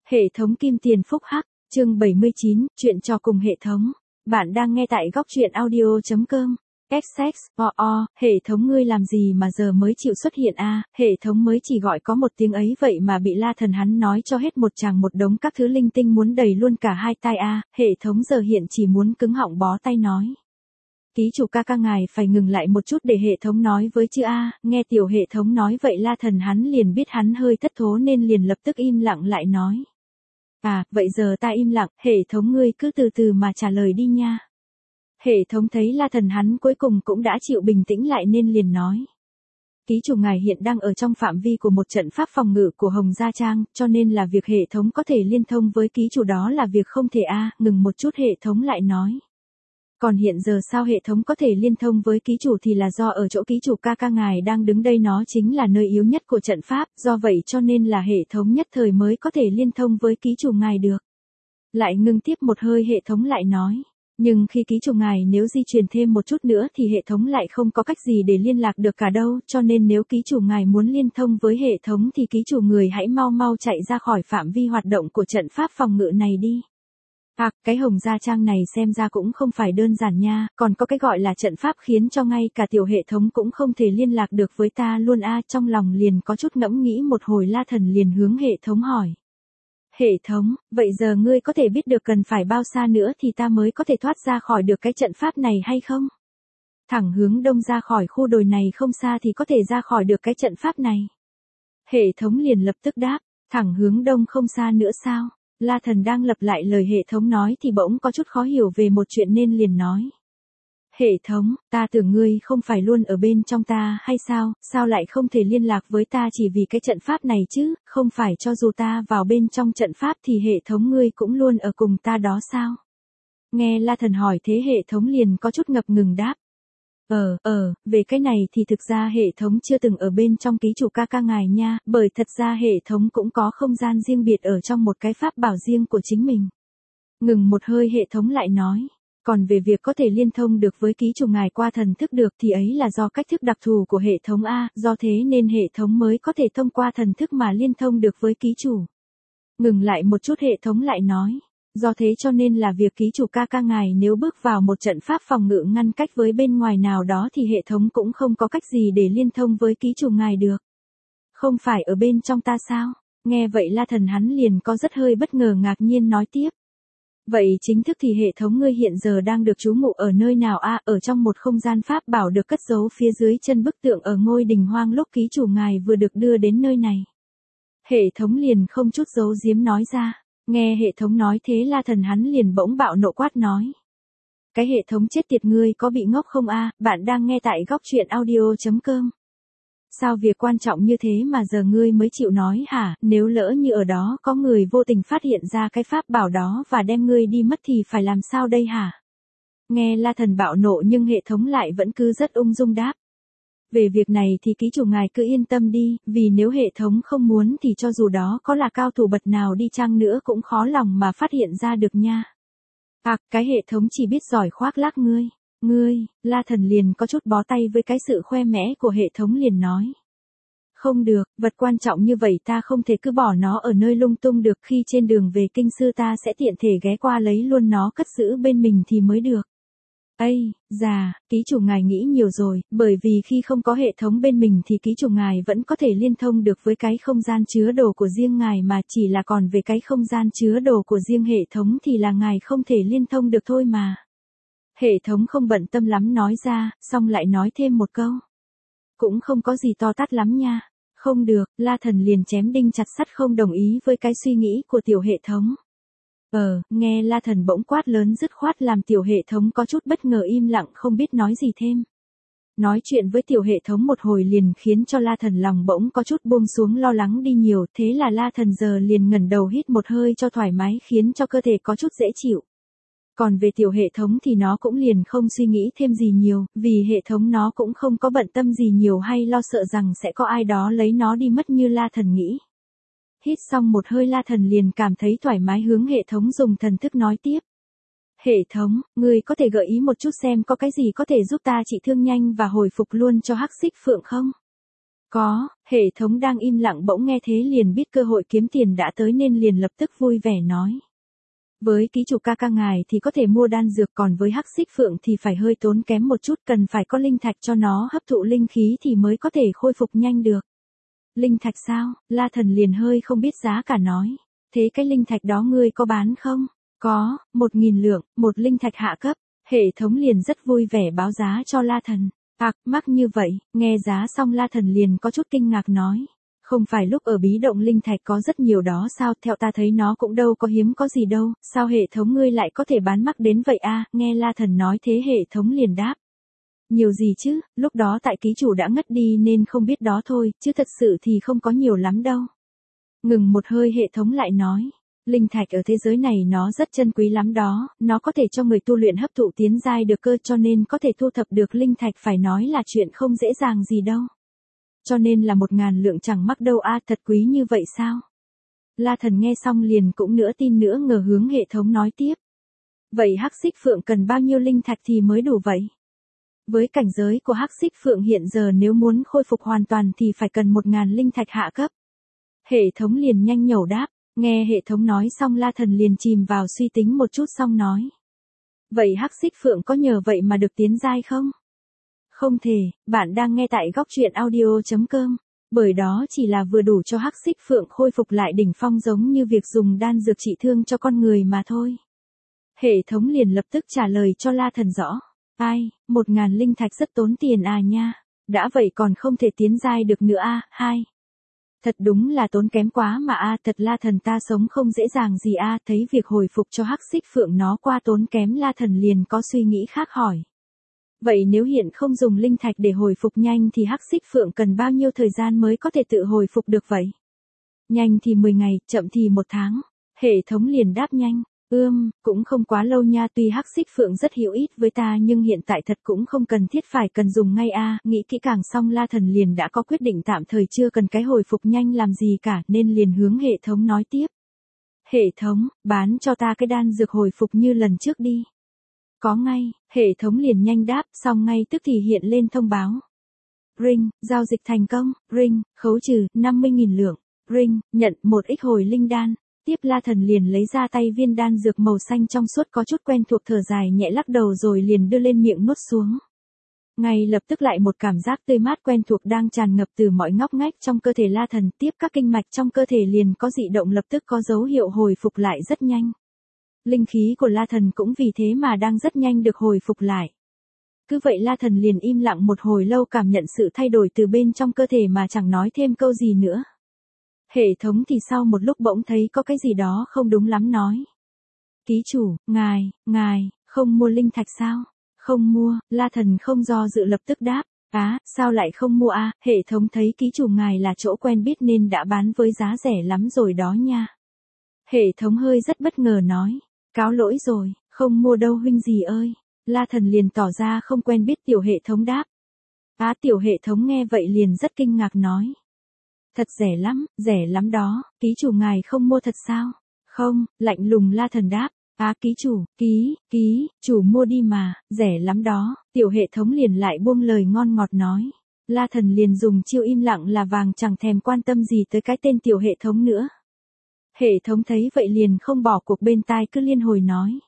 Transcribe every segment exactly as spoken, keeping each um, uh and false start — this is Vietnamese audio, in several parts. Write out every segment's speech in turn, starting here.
Hệ thống kim tiền phúc hắc, chương bảy mươi chín, chuyện trò cùng hệ thống. Bạn đang nghe tại góc truyện audio chấm com. ích ích, o o, hệ thống ngươi làm gì mà giờ mới chịu xuất hiện a? Hệ thống mới chỉ gọi có một tiếng ấy vậy mà bị La Thần hắn nói cho hết một tràng một đống các thứ linh tinh muốn đầy luôn cả hai tai a. Hệ thống giờ hiện chỉ muốn cứng họng bó tay nói. Ký chủ ca ca ngài phải ngừng lại một chút để hệ thống nói với chứ a. Nghe tiểu hệ thống nói vậy La Thần hắn liền biết hắn hơi thất thố nên liền lập tức im lặng lại nói. À, vậy giờ ta im lặng, hệ thống ngươi cứ từ từ mà trả lời đi nha. Hệ thống thấy La Thần hắn cuối cùng cũng đã chịu bình tĩnh lại nên liền nói. Ký chủ ngài hiện đang ở trong phạm vi của một trận pháp phòng ngự của Hồng Gia Trang, cho nên là việc hệ thống có thể liên thông với ký chủ đó là việc không thể a. Ngừng một chút hệ thống lại nói. Còn hiện giờ sao hệ thống có thể liên thông với ký chủ thì là do ở chỗ ký chủ ca ca ngài đang đứng đây nó chính là nơi yếu nhất của trận pháp, do vậy cho nên là hệ thống nhất thời mới có thể liên thông với ký chủ ngài được. Lại ngưng tiếp một hơi hệ thống lại nói, nhưng khi ký chủ ngài nếu di chuyển thêm một chút nữa thì hệ thống lại không có cách gì để liên lạc được cả đâu, cho nên nếu ký chủ ngài muốn liên thông với hệ thống thì ký chủ người hãy mau mau chạy ra khỏi phạm vi hoạt động của trận pháp phòng ngự này đi. À, cái Hồng Gia Trang này xem ra cũng không phải đơn giản nha, còn có cái gọi là trận pháp khiến cho ngay cả tiểu hệ thống cũng không thể liên lạc được với ta luôn a. Trong lòng liền có chút ngẫm nghĩ một hồi La Thần liền hướng hệ thống hỏi. Hệ thống, vậy giờ ngươi có thể biết được cần phải bao xa nữa thì ta mới có thể thoát ra khỏi được cái trận pháp này hay không? Thẳng hướng đông ra khỏi khu đồi này không xa thì có thể ra khỏi được cái trận pháp này. Hệ thống liền lập tức đáp, thẳng hướng đông không xa nữa sao? La Thần đang lặp lại lời hệ thống nói thì bỗng có chút khó hiểu về một chuyện nên liền nói. Hệ thống, ta tưởng ngươi không phải luôn ở bên trong ta hay sao, sao lại không thể liên lạc với ta chỉ vì cái trận pháp này chứ, không phải cho dù ta vào bên trong trận pháp thì hệ thống ngươi cũng luôn ở cùng ta đó sao? Nghe La Thần hỏi thế hệ thống liền có chút ngập ngừng đáp. Ờ, ờ, về cái này thì thực ra hệ thống chưa từng ở bên trong ký chủ ca ca ngài nha, bởi thật ra hệ thống cũng có không gian riêng biệt ở trong một cái pháp bảo riêng của chính mình. Ngừng một hơi hệ thống lại nói, còn về việc có thể liên thông được với ký chủ ngài qua thần thức được thì ấy là do cách thức đặc thù của hệ thống A, do thế nên hệ thống mới có thể thông qua thần thức mà liên thông được với ký chủ. Ngừng lại một chút hệ thống lại nói. Do thế cho nên là việc ký chủ ca ca ngài nếu bước vào một trận pháp phòng ngự ngăn cách với bên ngoài nào đó thì hệ thống cũng không có cách gì để liên thông với ký chủ ngài được. Không phải ở bên trong ta sao? Nghe vậy La Thần hắn liền có rất hơi bất ngờ ngạc nhiên nói tiếp. Vậy chính thức thì hệ thống ngươi hiện giờ đang được trú ngụ ở nơi nào a? À, ở trong một không gian pháp bảo được cất giấu phía dưới chân bức tượng ở ngôi đình hoang lúc ký chủ ngài vừa được đưa đến nơi này. Hệ thống liền không chút giấu giếm nói ra. Nghe hệ thống nói thế La Thần hắn liền bỗng bạo nộ quát nói. Cái hệ thống chết tiệt ngươi có bị ngốc không a? À? Bạn đang nghe tại góc truyện audio chấm com. Sao việc quan trọng như thế mà giờ ngươi mới chịu nói hả? Nếu lỡ như ở đó có người vô tình phát hiện ra cái pháp bảo đó và đem ngươi đi mất thì phải làm sao đây hả? Nghe La Thần bạo nộ nhưng hệ thống lại vẫn cứ rất ung dung đáp. Về việc này thì ký chủ ngài cứ yên tâm đi, vì nếu hệ thống không muốn thì cho dù đó có là cao thủ bậc nào đi chăng nữa cũng khó lòng mà phát hiện ra được nha. À, cái hệ thống chỉ biết giỏi khoác lác ngươi. Ngươi, La Thần liền có chút bó tay với cái sự khoe mẽ của hệ thống liền nói. Không được, vật quan trọng như vậy ta không thể cứ bỏ nó ở nơi lung tung được, khi trên đường về kinh sư ta sẽ tiện thể ghé qua lấy luôn nó cất giữ bên mình thì mới được. Ây, già, ký chủ ngài nghĩ nhiều rồi, bởi vì khi không có hệ thống bên mình thì ký chủ ngài vẫn có thể liên thông được với cái không gian chứa đồ của riêng ngài mà, chỉ là còn về cái không gian chứa đồ của riêng hệ thống thì là ngài không thể liên thông được thôi mà. Hệ thống không bận tâm lắm nói ra, xong lại nói thêm một câu. Cũng không có gì to tát lắm nha. Không được, La Thần liền chém đinh chặt sắt không đồng ý với cái suy nghĩ của tiểu hệ thống. Ờ, nghe La Thần bỗng quát lớn dứt khoát làm tiểu hệ thống có chút bất ngờ im lặng không biết nói gì thêm. Nói chuyện với tiểu hệ thống một hồi liền khiến cho La Thần lòng bỗng có chút buông xuống lo lắng đi nhiều, thế là La Thần giờ liền ngẩng đầu hít một hơi cho thoải mái khiến cho cơ thể có chút dễ chịu. Còn về tiểu hệ thống thì nó cũng liền không suy nghĩ thêm gì nhiều, vì hệ thống nó cũng không có bận tâm gì nhiều hay lo sợ rằng sẽ có ai đó lấy nó đi mất như La Thần nghĩ. Hít xong một hơi La Thần liền cảm thấy thoải mái hướng hệ thống dùng thần thức nói tiếp. Hệ thống, ngươi có thể gợi ý một chút xem có cái gì có thể giúp ta trị thương nhanh và hồi phục luôn cho Hắc Xích Phượng không? Có, hệ thống đang im lặng bỗng nghe thế liền biết cơ hội kiếm tiền đã tới nên liền lập tức vui vẻ nói. Với ký chủ ca ca ngài thì có thể mua đan dược, còn với hắc xích phượng thì phải hơi tốn kém một chút, cần phải có linh thạch cho nó hấp thụ linh khí thì mới có thể khôi phục nhanh được. Linh thạch sao? La Thần liền hơi không biết giá cả nói. Thế cái linh thạch đó ngươi có bán không? Có, một nghìn lượng, một linh thạch hạ cấp. Hệ thống liền rất vui vẻ báo giá cho La Thần. Ặc, mắc như vậy, nghe giá xong La Thần liền có chút kinh ngạc nói. Không phải lúc ở bí động linh thạch có rất nhiều đó sao, theo ta thấy nó cũng đâu có hiếm có gì đâu, sao hệ thống ngươi lại có thể bán mắc đến vậy a? Nghe La Thần nói thế hệ thống liền đáp. Nhiều gì chứ, lúc đó tại ký chủ đã ngất đi nên không biết đó thôi, chứ thật sự thì không có nhiều lắm đâu. Ngừng một hơi hệ thống lại nói. Linh thạch ở thế giới này nó rất chân quý lắm đó, nó có thể cho người tu luyện hấp thụ tiến giai được cơ, cho nên có thể thu thập được linh thạch phải nói là chuyện không dễ dàng gì đâu. Cho nên là một ngàn lượng chẳng mắc đâu a, thật quý như vậy sao? La Thần nghe xong liền cũng nửa tin nữa ngờ hướng hệ thống nói tiếp. Vậy hắc xích phượng cần bao nhiêu linh thạch thì mới đủ vậy? Với cảnh giới của hắc xích phượng hiện giờ nếu muốn khôi phục hoàn toàn thì phải cần một ngàn linh thạch hạ cấp. Hệ thống liền nhanh nhẩu đáp, nghe hệ thống nói xong La Thần liền chìm vào suy tính một chút xong nói. Vậy hắc xích phượng có nhờ vậy mà được tiến giai không? Không thể, bạn đang nghe tại góc truyện audio chấm com, bởi đó chỉ là vừa đủ cho hắc xích phượng khôi phục lại đỉnh phong giống như việc dùng đan dược trị thương cho con người mà thôi. Hệ thống liền lập tức trả lời cho La Thần rõ. Ai, một ngàn linh thạch rất tốn tiền à nha, đã vậy còn không thể tiến giai được nữa a. Hai. Thật đúng là tốn kém quá mà a, thật La Thần ta sống không dễ dàng gì a, thấy việc hồi phục cho hắc xích phượng nó qua tốn kém La Thần liền có suy nghĩ khác hỏi. Vậy nếu hiện không dùng linh thạch để hồi phục nhanh thì hắc xích phượng cần bao nhiêu thời gian mới có thể tự hồi phục được vậy? Nhanh thì mười ngày, chậm thì một tháng. Hệ thống liền đáp nhanh. Ưm, cũng không quá lâu nha, tuy hắc xích phượng rất hữu ích với ta nhưng hiện tại thật cũng không cần thiết phải cần dùng ngay a. Nghĩ kỹ càng xong La Thần liền đã có quyết định tạm thời chưa cần cái hồi phục nhanh làm gì cả nên liền hướng hệ thống nói tiếp. Hệ thống, bán cho ta cái đan dược hồi phục như lần trước đi. Có ngay, hệ thống liền nhanh đáp, xong ngay tức thì hiện lên thông báo. Ring, giao dịch thành công, Ring, khấu trừ, năm mươi nghìn lượng, Ring, nhận một ích hồi linh đan. Tiếp La Thần liền lấy ra tay viên đan dược màu xanh trong suốt có chút quen thuộc, thở dài nhẹ lắc đầu rồi liền đưa lên miệng nuốt xuống. Ngay lập tức lại một cảm giác tươi mát quen thuộc đang tràn ngập từ mọi ngóc ngách trong cơ thể La Thần, tiếp các kinh mạch trong cơ thể liền có dị động lập tức có dấu hiệu hồi phục lại rất nhanh. Linh khí của La Thần cũng vì thế mà đang rất nhanh được hồi phục lại. Cứ vậy La Thần liền im lặng một hồi lâu cảm nhận sự thay đổi từ bên trong cơ thể mà chẳng nói thêm câu gì nữa. Hệ thống thì sau một lúc bỗng thấy có cái gì đó không đúng lắm nói. Ký chủ, ngài, ngài, không mua linh thạch sao? Không mua, La Thần không do dự lập tức đáp. Á, sao lại không mua a? Hệ thống thấy ký chủ ngài là chỗ quen biết nên đã bán với giá rẻ lắm rồi đó nha. Hệ thống hơi rất bất ngờ nói. Cáo lỗi rồi, không mua đâu huynh gì ơi. La Thần liền tỏ ra không quen biết. Tiểu hệ thống đáp. Á, tiểu hệ thống nghe vậy liền rất kinh ngạc nói. Thật rẻ lắm, rẻ lắm đó, ký chủ ngài không mua thật sao? Không, lạnh lùng La Thần đáp. Á, ký chủ, ký, ký, chủ mua đi mà, rẻ lắm đó. Tiểu hệ thống liền lại buông lời ngon ngọt nói. La Thần liền dùng chiêu im lặng là vàng chẳng thèm quan tâm gì tới cái tên tiểu hệ thống nữa. Hệ thống thấy vậy liền không bỏ cuộc bên tai cứ liên hồi nói.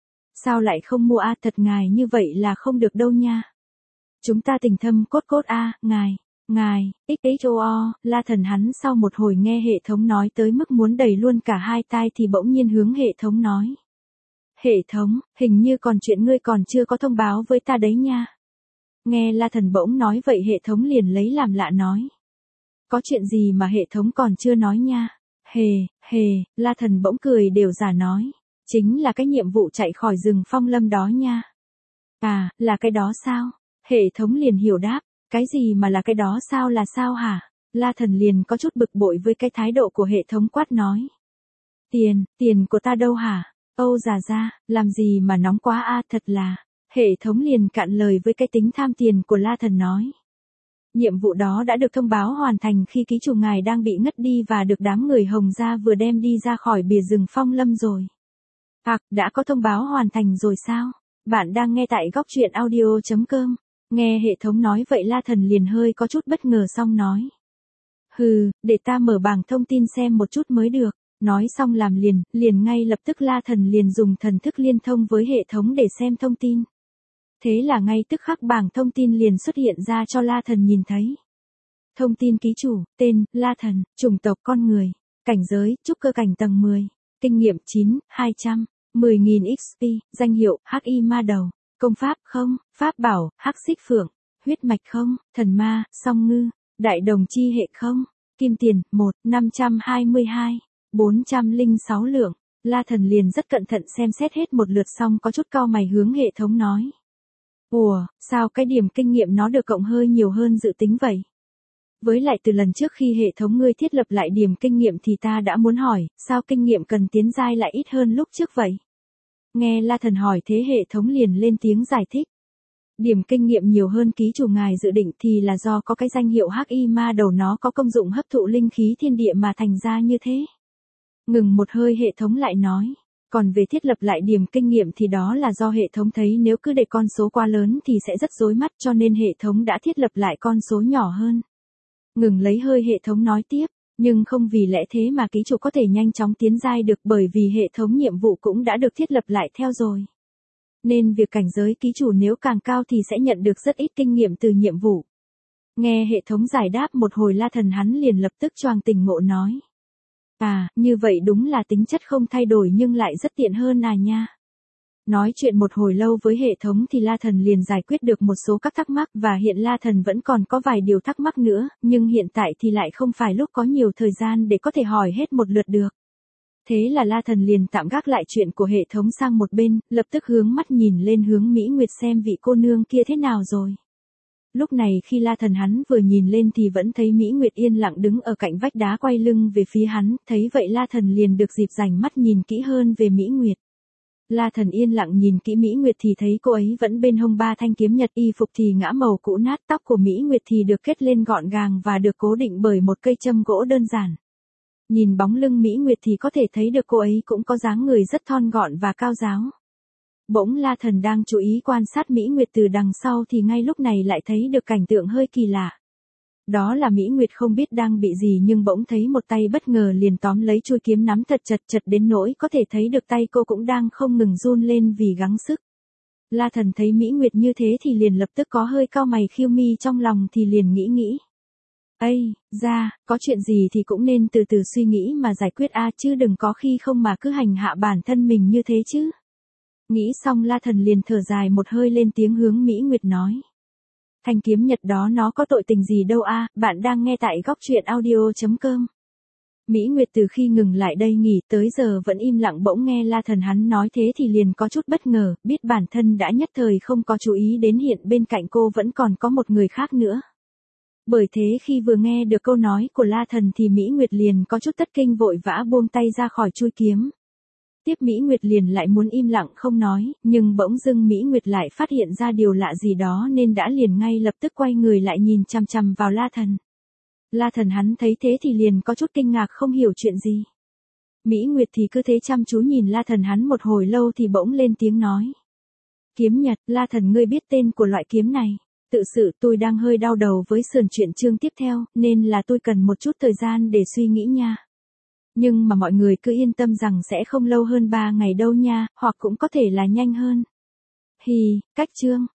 Sao lại không mua a, thật ngài như vậy là không được đâu nha. Chúng ta tình thâm cốt cốt a, ngài, ngài, ích ích o o, La Thần hắn sau một hồi nghe hệ thống nói tới mức muốn đầy luôn cả hai tai thì bỗng nhiên hướng hệ thống nói. Hệ thống, hình như còn chuyện ngươi còn chưa có thông báo với ta đấy nha. Nghe La Thần bỗng nói vậy hệ thống liền lấy làm lạ nói. Có chuyện gì mà hệ thống còn chưa nói nha. Hề, hề, La Thần bỗng cười đều giả nói. Chính là cái nhiệm vụ chạy khỏi rừng phong lâm đó nha. À, là cái đó sao? Hệ thống liền hiểu đáp. Cái gì mà là cái đó sao là sao hả? La Thần liền có chút bực bội với cái thái độ của hệ thống quát nói. Tiền, tiền của ta đâu hả? Âu già ra, làm gì mà nóng quá a, thật là. Hệ thống liền cạn lời với cái tính tham tiền của La Thần nói. Nhiệm vụ đó đã được thông báo hoàn thành khi ký chủ ngài đang bị ngất đi và được đám người Hồng gia vừa đem đi ra khỏi bìa rừng phong lâm rồi. À, đã có thông báo hoàn thành rồi sao? Bạn đang nghe tại góc truyện audio chấm com. Nghe hệ thống nói vậy La Thần liền hơi có chút bất ngờ xong nói. Hừ, để ta mở bảng thông tin xem một chút mới được. Nói xong làm liền, liền ngay lập tức La Thần liền dùng thần thức liên thông với hệ thống để xem thông tin. Thế là ngay tức khắc bảng thông tin liền xuất hiện ra cho La Thần nhìn thấy. Thông tin ký chủ, tên, La Thần, chủng tộc con người, cảnh giới, trúc cơ cảnh tầng mười, kinh nghiệm chín, hai trăm, mười nghìn ích pê, danh hiệu, hắc y ma đầu, công pháp không, pháp bảo, hắc xích phượng, huyết mạch không, thần ma, song ngư, đại đồng chi hệ không, kim tiền, một, năm trăm hai mươi hai, bốn trăm lẻ sáu lượng. La Thần liền rất cẩn thận xem xét hết một lượt xong có chút cau mày hướng hệ thống nói. Ủa, sao cái điểm kinh nghiệm nó được cộng hơi nhiều hơn dự tính vậy? Với lại từ lần trước khi hệ thống ngươi thiết lập lại điểm kinh nghiệm thì ta đã muốn hỏi, sao kinh nghiệm cần tiến giai lại ít hơn lúc trước vậy? Nghe La Thần hỏi thế hệ thống liền lên tiếng giải thích. Điểm kinh nghiệm nhiều hơn ký chủ ngài dự định thì là do có cái danh hiệu hắc y ma đầu nó có công dụng hấp thụ linh khí thiên địa mà thành ra như thế. Ngừng một hơi hệ thống lại nói. Còn về thiết lập lại điểm kinh nghiệm thì đó là do hệ thống thấy nếu cứ để con số quá lớn thì sẽ rất rối mắt cho nên hệ thống đã thiết lập lại con số nhỏ hơn. Ngừng lấy hơi hệ thống nói tiếp, nhưng không vì lẽ thế mà ký chủ có thể nhanh chóng tiến giai được bởi vì hệ thống nhiệm vụ cũng đã được thiết lập lại theo rồi. Nên việc cảnh giới ký chủ nếu càng cao thì sẽ nhận được rất ít kinh nghiệm từ nhiệm vụ. Nghe hệ thống giải đáp một hồi La Thần hắn liền lập tức choàng tỉnh ngộ nói. À, như vậy đúng là tính chất không thay đổi nhưng lại rất tiện hơn à nha. Nói chuyện một hồi lâu với hệ thống thì La Thần liền giải quyết được một số các thắc mắc và hiện La Thần vẫn còn có vài điều thắc mắc nữa, nhưng hiện tại thì lại không phải lúc có nhiều thời gian để có thể hỏi hết một lượt được. Thế là La Thần liền tạm gác lại chuyện của hệ thống sang một bên, lập tức hướng mắt nhìn lên hướng Mỹ Nguyệt xem vị cô nương kia thế nào rồi. Lúc này khi La Thần hắn vừa nhìn lên thì vẫn thấy Mỹ Nguyệt yên lặng đứng ở cạnh vách đá quay lưng về phía hắn, thấy vậy La Thần liền được dịp rảnh mắt nhìn kỹ hơn về Mỹ Nguyệt. La Thần yên lặng nhìn kỹ Mỹ Nguyệt thì thấy cô ấy vẫn bên hông ba thanh kiếm nhật y phục thì ngã màu cũ nát, tóc của Mỹ Nguyệt thì được kết lên gọn gàng và được cố định bởi một cây châm gỗ đơn giản. Nhìn bóng lưng Mỹ Nguyệt thì có thể thấy được cô ấy cũng có dáng người rất thon gọn và cao ráo. Bỗng La Thần đang chú ý quan sát Mỹ Nguyệt từ đằng sau thì ngay lúc này lại thấy được cảnh tượng hơi kỳ lạ. Đó là Mỹ Nguyệt không biết đang bị gì nhưng bỗng thấy một tay bất ngờ liền tóm lấy chuôi kiếm nắm thật chặt chặt đến nỗi có thể thấy được tay cô cũng đang không ngừng run lên vì gắng sức. La Thần thấy Mỹ Nguyệt như thế thì liền lập tức có hơi cau mày khiêu mi trong lòng thì liền nghĩ nghĩ. Ây, ra, có chuyện gì thì cũng nên từ từ suy nghĩ mà giải quyết a chứ đừng có khi không mà cứ hành hạ bản thân mình như thế chứ. Nghĩ xong La Thần liền thở dài một hơi lên tiếng hướng Mỹ Nguyệt nói. Thanh kiếm nhật đó nó có tội tình gì đâu a, bạn đang nghe tại góc truyện audio chấm com. Mỹ Nguyệt từ khi ngừng lại đây nghỉ tới giờ vẫn im lặng bỗng nghe La Thần hắn nói thế thì liền có chút bất ngờ, biết bản thân đã nhất thời không có chú ý đến hiện bên cạnh cô vẫn còn có một người khác nữa. Bởi thế khi vừa nghe được câu nói của La Thần thì Mỹ Nguyệt liền có chút thất kinh vội vã buông tay ra khỏi chuôi kiếm. Tiếp Mỹ Nguyệt liền lại muốn im lặng không nói, nhưng bỗng dưng Mỹ Nguyệt lại phát hiện ra điều lạ gì đó nên đã liền ngay lập tức quay người lại nhìn chằm chằm vào La Thần. La Thần hắn thấy thế thì liền có chút kinh ngạc không hiểu chuyện gì. Mỹ Nguyệt thì cứ thế chăm chú nhìn La Thần hắn một hồi lâu thì bỗng lên tiếng nói. Kiếm nhật, La Thần ngươi biết tên của loại kiếm này. Tự sự tôi đang hơi đau đầu với sườn chuyện chương tiếp theo, nên là tôi cần một chút thời gian để suy nghĩ nha. Nhưng mà mọi người cứ yên tâm rằng sẽ không lâu hơn ba ngày đâu nha, hoặc cũng có thể là nhanh hơn. Hì, cách chương.